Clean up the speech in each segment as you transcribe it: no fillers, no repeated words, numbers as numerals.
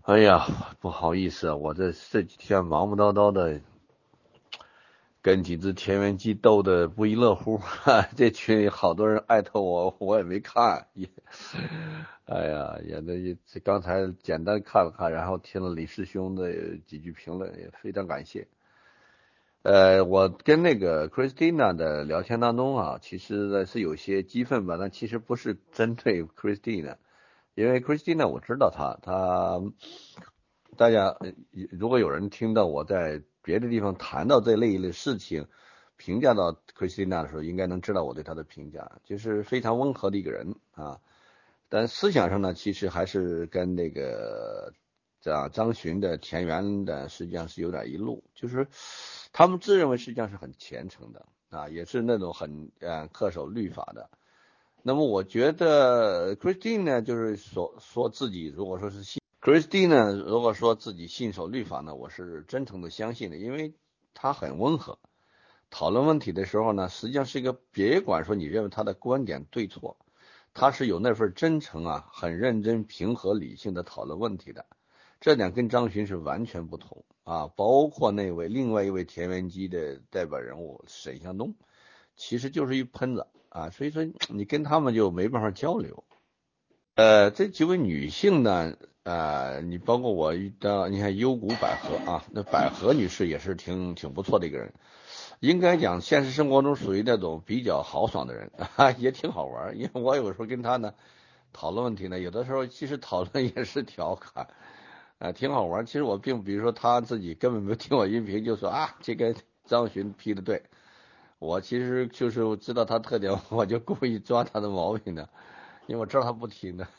哎呀，不好意思啊，我这几天忙不叨叨的，跟几只田园鸡斗得不亦乐乎。这群里好多人艾特我，我也没看，哎呀，这刚才简单看了看，然后听了李师兄的几句评论，也非常感谢。我跟那个 Christina 的聊天当中啊，其实呢是有些激愤吧，但其实不是针对 Christina，因为 Christina 我知道她大家如果有人听到我在别的地方谈到这类的事情，评价到 Christina 的时候，应该能知道我对她的评价，就是非常温和的一个人啊。但思想上呢，其实还是跟那个张巡的田园的实际上是有点一路，就是他们自认为实际上是很虔诚的啊，也是那种很恪守律法的。那么我觉得 Christine 呢，就是说自己如果说是Christine 呢，如果说自己信守律法呢，我是真诚的相信的，因为她很温和。讨论问题的时候呢，实际上是一个别管说你认为他的观点对错，他是有那份真诚啊，很认真、平和、理性的讨论问题的。这点跟张巡是完全不同啊，包括另外一位田园鸡的代表人物沈向东，其实就是一喷子啊，所以说你跟他们就没办法交流。这几位女性呢，你包括我遇到，你看幽谷百合啊，那百合女士也是挺不错的一个人，应该讲现实生活中属于那种比较豪爽的人啊，也挺好玩。因为我有时候跟她呢讨论问题呢，有的时候其实讨论也是调侃，挺好玩。其实我比如说她自己根本没有听我音频，就说啊这个张巡批的对，我其实就是知道她特点，我就故意抓她的毛病的，因为我知道她不听的。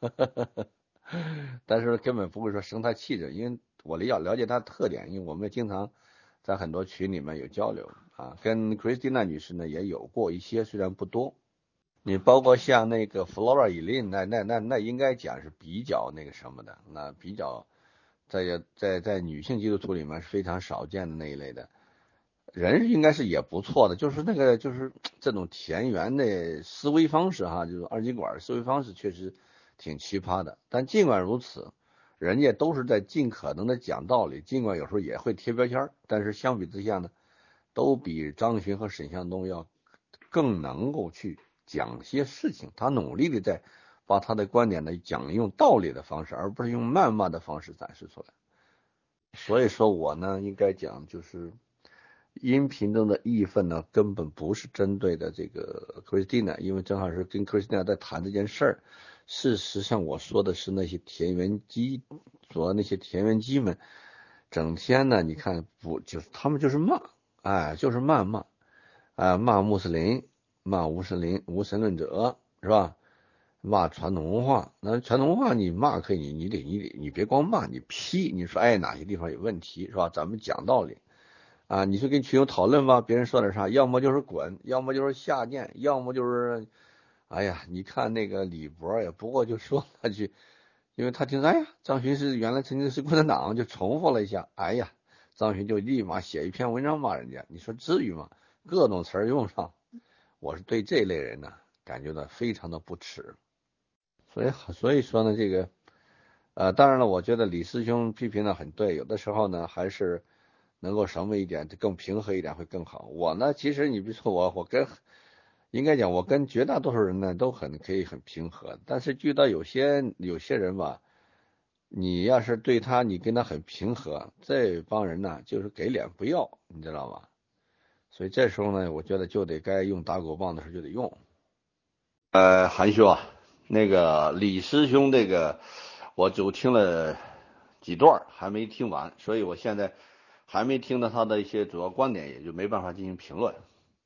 但是根本不会说生他气着，因为我了解他的特点，因为我们经常在很多群里面有交流啊，跟 Christina 女士呢也有过一些，虽然不多。你包括像那个 Flora Elin，那应该讲是比较那个什么的，那比较在女性基督徒里面是非常少见的那一类的人，应该是也不错的，就是那个就是这种田园的思维方式哈，就是二极管思维方式确实挺奇葩的。但尽管如此，人家都是在尽可能的讲道理，尽管有时候也会贴标签，但是相比之下呢，都比张巡和沈向东要更能够去讲些事情。他努力的在把他的观点呢讲用道理的方式，而不是用谩骂的方式展示出来。所以说我呢，应该讲就是音频中的义愤呢，根本不是针对的这个 Christina，因为正好是跟 Christina 在谈这件事儿。事实上，我说的是那些田园鸡，说那些田园鸡们，整天呢，你看不就是他们就是骂，哎，就是谩骂，骂穆斯林，骂无神论者，是吧？骂传统文化，那传统文化你骂可以，你别光骂，你批，你说哎哪些地方有问题，是吧？咱们讲道理。啊，你说跟群友讨论吧，别人说点啥，要么就是滚，要么就是下贱，要么就是，哎呀，你看那个李博也不过就说了句，因为他听说，哎呀，张巡是原来曾经是共产党，就重复了一下，哎呀，张巡就立马写一篇文章骂人家，你说至于吗？各种词儿用上，我是对这类人呢感觉到非常的不耻，所以说呢，这个当然了，我觉得李师兄批评的很对，有的时候呢还是能够什么一点，更平和一点会更好。我呢，其实你比如说应该讲我跟绝大多数人呢都可以很平和，但是遇到有些人吧，你要是对他你跟他很平和，这帮人呢就是给脸不要，你知道吗？所以这时候呢，我觉得就得该用打狗棒的时候就得用。韩兄啊，那个李师兄这个，我就听了几段还没听完，所以我现在还没听到他的一些主要观点，也就没办法进行评论。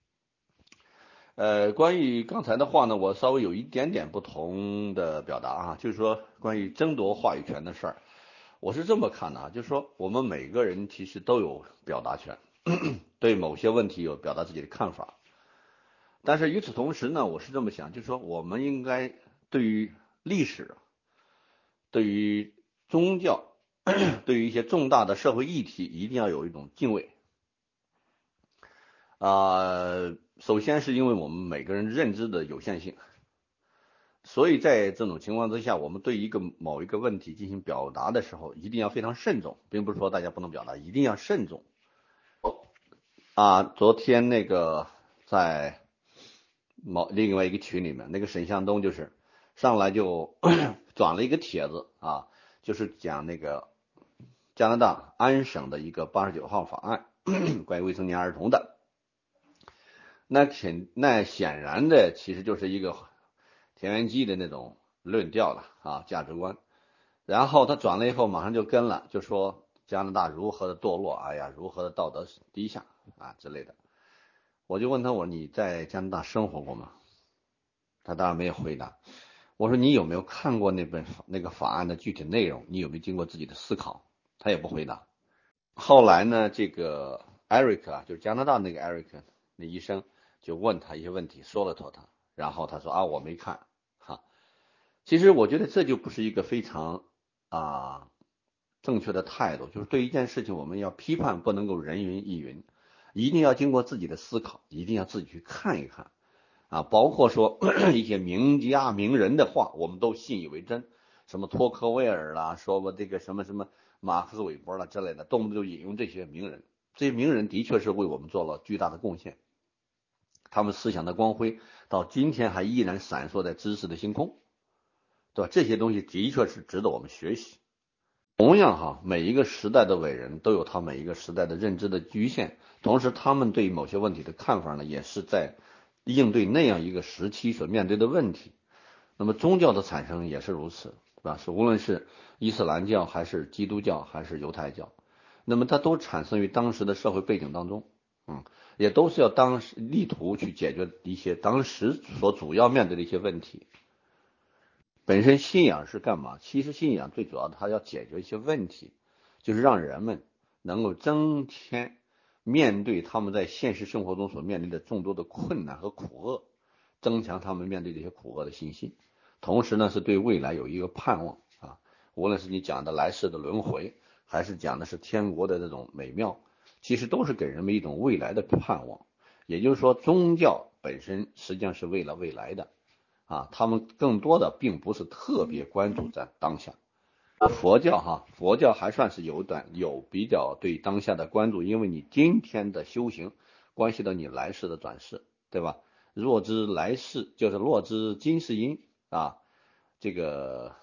关于刚才的话呢，我稍微有一点点不同的表达啊，就是说关于争夺话语权的事儿，我是这么看的啊，就是说我们每个人其实都有表达权，对某些问题有表达自己的看法，但是与此同时呢，我是这么想，就是说我们应该对于历史、对于宗教、对于一些重大的社会议题，一定要有一种敬畏首先是因为我们每个人认知的有限性， 所以在这种情况之下，我们对某一个问题进行表达的时候，一定要非常慎重，并不是说大家不能表达，一定要慎重。昨天那个在另外一个群里面，那个沈向东就是上来就转了一个帖子啊，就是讲那个加拿大安省的一个89号法案，关于未成年儿童的。那显然的，其实就是一个田园鸡的那种论调了啊，价值观。然后他转了以后，马上就跟了，就说加拿大如何的堕落，哎呀，如何的道德低下啊之类的。我就问他，我说你在加拿大生活过吗？他当然没有回答。我说你有没有看过那个法案的具体内容？你有没有经过自己的思考？他也不回答。后来呢，这个 Eric 啊，就是加拿大那个 Eric 那医生就问他一些问题，说了他，然后他说我没看哈。其实我觉得这就不是一个非常正确的态度，就是对一件事情我们要批判，不能够人云亦云，一定要经过自己的思考，一定要自己去看一看包括说一些名家名人的话，我们都信以为真，什么托克维尔啦，说过这个什么什么马克思韦伯啦之类的，动不动就引用这些名人，这些名人的确是为我们做了巨大的贡献，他们思想的光辉到今天还依然闪烁在知识的星空，对吧？这些东西的确是值得我们学习。同样每一个时代的伟人都有他每一个时代的认知的局限，同时他们对某些问题的看法呢，也是在应对那样一个时期所面对的问题。那么宗教的产生也是如此，对吧？无论是伊斯兰教还是基督教还是犹太教，那么它都产生于当时的社会背景当中，也都是要当时力图去解决一些当时所主要面对的一些问题。本身信仰是干嘛？其实信仰最主要的，它要解决一些问题，就是让人们能够增添面对他们在现实生活中所面临的众多的困难和苦厄，增强他们面对这些苦厄的信心。同时呢，是对未来有一个盼望无论是你讲的来世的轮回，还是讲的是天国的这种美妙，其实都是给人们一种未来的盼望。也就是说，宗教本身实际上是为了未来的。他们更多的并不是特别关注在当下。佛教还算是有比较对当下的关注，因为你今天的修行关系到你来世的转世，对吧？若知来世就是若知今世因这个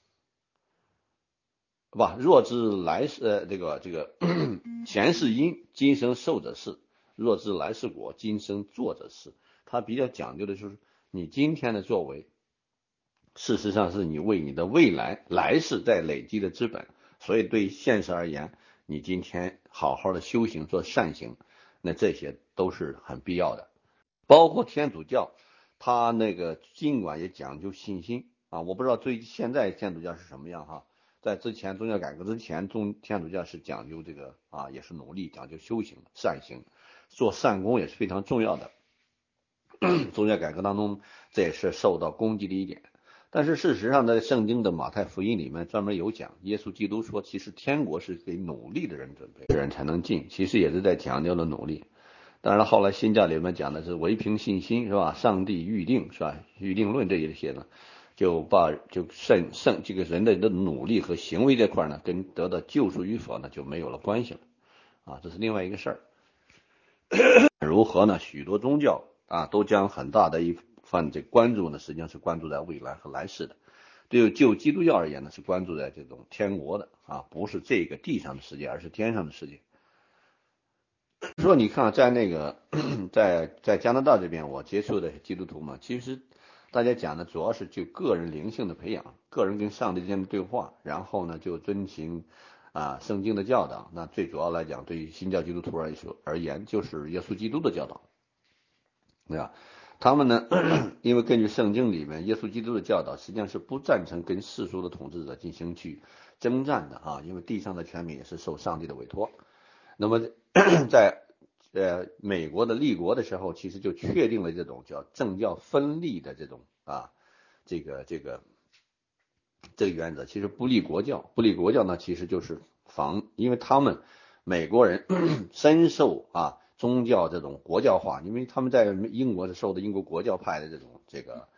不若知来世这个前世因，今生受者是；若知来世果，今生做者是。它比较讲究的就是你今天的作为，事实上是你为你的未来来世在累积的资本，所以对现实而言，你今天好好的修行做善行，那这些都是很必要的。包括天主教，他那个尽管也讲究信心我不知道现在天主教是什么样在之前宗教改革之前，天主教是讲究这个也是努力讲究修行善行，做善功也是非常重要的。宗教改革当中，这也是受到攻击的一点。但是事实上，在圣经的马太福音里面专门有讲，耶稣基督说，其实天国是给努力的人准备的人才能进，其实也是在强调了努力。当然了，后来新教里面讲的是唯凭信心，是吧？上帝预定，是吧？预定论这一些呢，就这个人的努力和行为这块呢，跟得到救赎与否呢就没有了关系了这是另外一个事儿。如何呢？许多宗教都将很大的一份关注呢，实际上是关注在未来和来世的。就基督教而言呢，是关注在这种天国的不是这个地上的世界，而是天上的世界。说你看，在那个在加拿大这边，我接触的基督徒嘛，其实大家讲的主要是就个人灵性的培养，个人跟上帝之间的对话，然后呢就遵循圣经的教导。那最主要来讲，对于新教基督徒而言，就是耶稣基督的教导，对吧？他们呢，因为根据圣经里面耶稣基督的教导，实际上是不赞成跟世俗的统治者进行去征战的因为地上的权柄也是受上帝的委托。那么在美国的立国的时候，其实就确定了这种叫政教分立的这种这个原则。其实不立国教呢，其实就是因为他们美国人深受宗教这种国教化，因为他们在英国是受的英国国教派的这种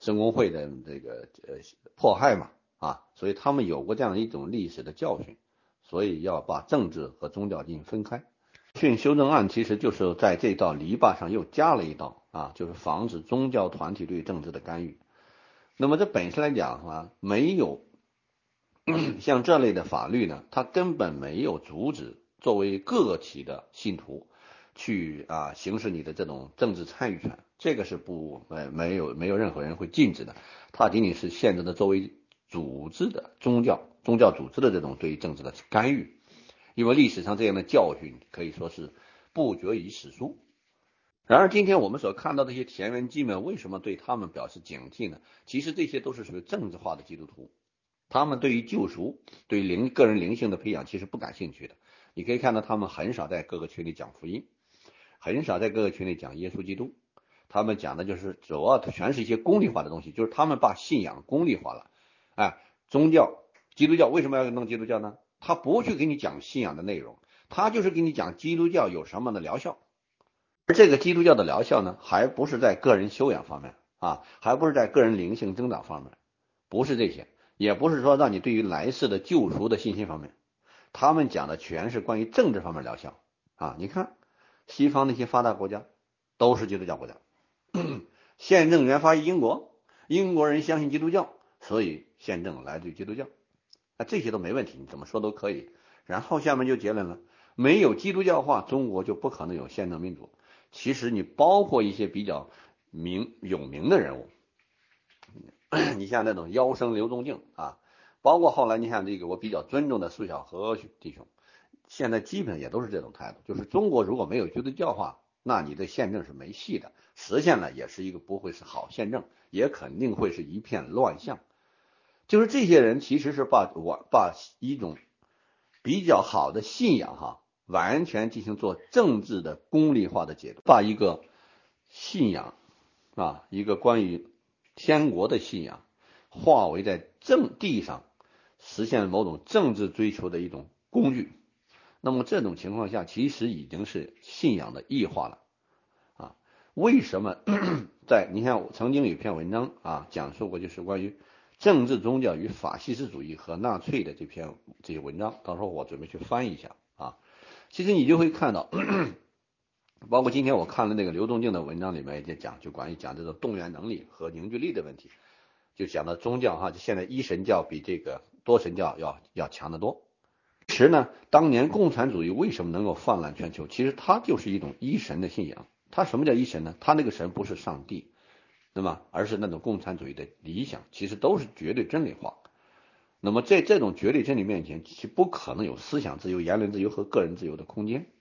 圣公会的这个迫害嘛，啊，所以他们有过这样一种历史的教训，所以要把政治和宗教进行分开。训修正案其实就是在这道篱笆上又加了一道啊，就是防止宗教团体对政治的干预。那么这本身来讲啊，没有像这类的法律呢，它根本没有阻止作为个体的信徒去行使你的这种政治参与权，这个是没有任何人会禁止的，它仅仅是限制的作为组织的宗教组织的这种对于政治的干预。因为历史上这样的教训可以说是不绝于史书。然而今天我们所看到的一些田园基们为什么对他们表示警惕呢？其实这些都是属于政治化的基督徒，他们对于救赎对于个人灵性的培养其实不感兴趣的。你可以看到他们很少在各个群里讲福音，很少在各个群里讲耶稣基督，他们讲的就是主要全是一些功利化的东西，就是他们把信仰功利化了。宗教基督教为什么要弄基督教呢？他不去给你讲信仰的内容，他就是给你讲基督教有什么的疗效。而这个基督教的疗效呢，还不是在个人修养方面还不是在个人灵性增长方面，不是这些，也不是说让你对于来世的救赎的信心方面，他们讲的全是关于政治方面疗效你看西方那些发达国家都是基督教国家，宪政源发于英国，英国人相信基督教，所以宪政来自于基督教，这些都没问题，你怎么说都可以。然后下面就结论了，没有基督教化，中国就不可能有宪政民主。其实你包括一些比较有名的人物，你像那种妖生刘宗敬包括后来你看这个我比较尊重的苏小和弟兄，现在基本也都是这种态度，就是中国如果没有基督教化，那你的宪政是没戏的，实现了也是一个不会是好宪政，也肯定会是一片乱象。就是这些人其实是把一种比较好的信仰完全进行做政治的功利化的解读，把一个信仰一个关于天国的信仰化为在地上实现某种政治追求的一种工具。那么这种情况下其实已经是信仰的异化了为什么你看我曾经有一篇文章讲述过，就是关于政治宗教与法西斯主义和纳粹的这些文章，到时候我准备去翻译一下其实你就会看到包括今天我看了那个刘宗敬的文章里面也讲，就关于讲这种动员能力和凝聚力的问题，就讲到宗教就现在一神教比这个多神教要强得多。其实呢，当年共产主义为什么能够泛滥全球，其实它就是一种一神的信仰。它什么叫一神呢？它那个神不是上帝，那么而是那种共产主义的理想，其实都是绝对真理化。那么在这种绝对真理面前，其实不可能有思想自由、言论自由和个人自由的空间。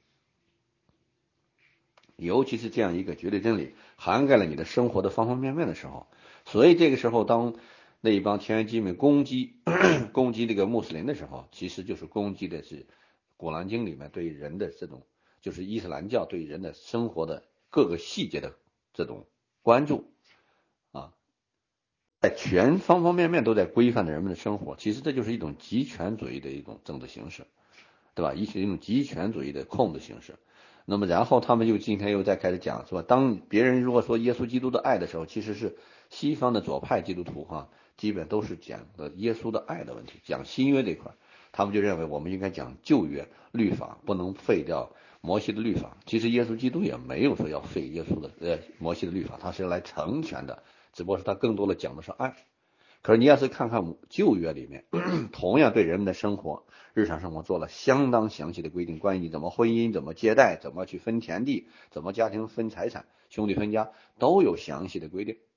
尤其是这样一个绝对真理涵盖了你的生活的方方面面的时候，所以这个时候当那一帮田园基们攻击这个穆斯林的时候，其实就是攻击的是古兰经里面对人的这种，就是伊斯兰教对人的生活的各个细节的这种关注在全方方面面都在规范着人们的生活。其实这就是一种极权主义的一种政治形式，对吧？一种极权主义的控制形式。那么然后他们今天又再开始讲，是吧？当别人如果说耶稣基督的爱的时候，其实是西方的左派基督徒基本都是讲的耶稣的爱的问题，讲新约这块，他们就认为我们应该讲旧约律法，不能废掉摩西的律法。其实耶稣基督也没有说要废摩西的律法，他是来成全的，只不过是他更多的讲的是爱。可是你要是看看旧约里面同样对人们的生活日常生活做了相当详细的规定，关于你怎么婚姻，怎么接待，怎么去分田地，怎么家庭分财产，兄弟分家，都有详细的规定。